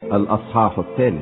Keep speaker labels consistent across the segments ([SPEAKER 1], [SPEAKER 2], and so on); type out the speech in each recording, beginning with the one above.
[SPEAKER 1] الأصحاح 3.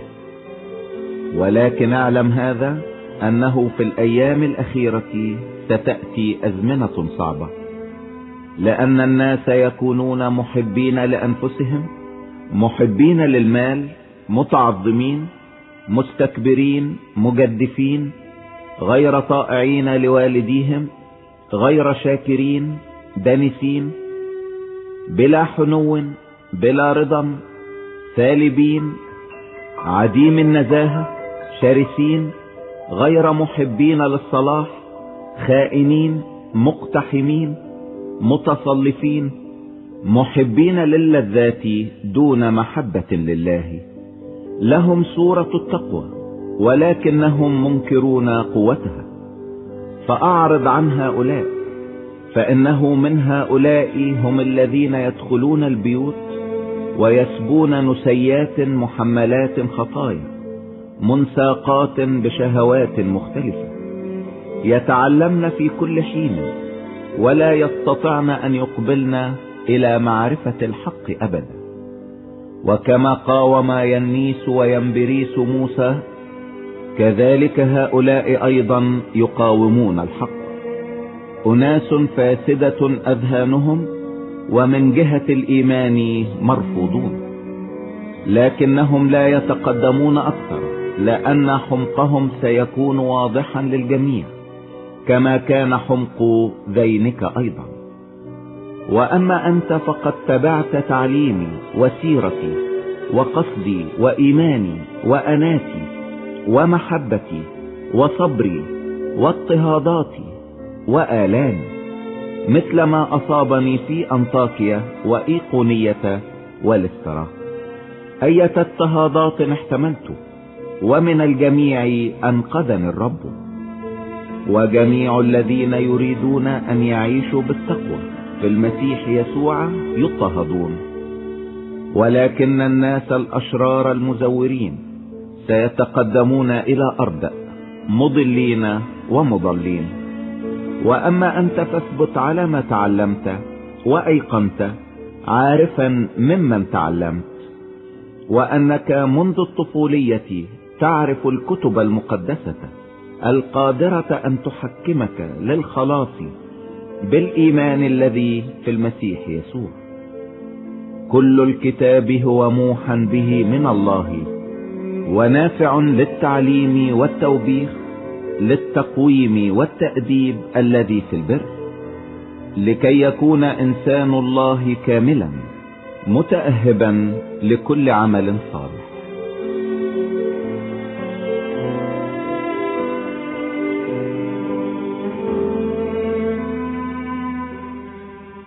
[SPEAKER 1] ولكن اعلم هذا، أنه في الأيام الأخيرة ستأتي أزمنة صعبة، لأن الناس يكونون محبين لأنفسهم، محبين للمال، متعظمين، مستكبرين، مجدفين، غير طائعين لوالديهم، غير شاكرين، دنسين، بلا حنو، بلا رضا، سالبين، عديم النزاهة، شرسين، غير محبين للصلاح، خائنين، مقتحمين، متصلفين، محبين للذات دون محبة لله. لهم صورة التقوى، ولكنهم منكرون قوتها. فأعرض عن هؤلاء، فإنه من هؤلاء هم الذين يدخلون البيوت ويسبون نسيات محملات خطايا، منساقات بشهوات مختلفة، يتعلمن في كل حين ولا يستطعن أن يقبلن إلى معرفة الحق أبدا. وكما قاوم ينيس وينبريس موسى، كذلك هؤلاء أيضا يقاومون الحق. أناس فاسدة أذهانهم، ومن جهة الإيمان مرفوضون، لكنهم لا يتقدمون أكثر، لأن حمقهم سيكون واضحا للجميع، كما كان حمق ذينك أيضا. وأما أنت فقد تبعت تعليمي وسيرتي وقصدي وإيماني وأناتي ومحبتي وصبري واضطهاداتي وآلامي، مثل ما أصابني في أنطاكيا وإيقونية والإسترا. أية اضطهادات احتملت، ومن الجميع أنقذني الرب. وجميع الذين يريدون أن يعيشوا بالتقوى في المسيح يسوع يضطهدون. ولكن الناس الأشرار المزورين سيتقدمون إلى أردأ، مضلين ومضلين. وأما أنت فاثبت على ما تعلمت وأيقنت، عارفا ممن تعلمت، وأنك منذ الطفولية تعرف الكتب المقدسة القادرة أن تحكمك للخلاص بالإيمان الذي في المسيح يسوع. كل الكتاب هو موحى به من الله، ونافع للتعليم والتوبيخ، للتقويم والتأديب الذي في البر، لكي يكون إنسان الله كاملا، متأهبا لكل عمل صالح.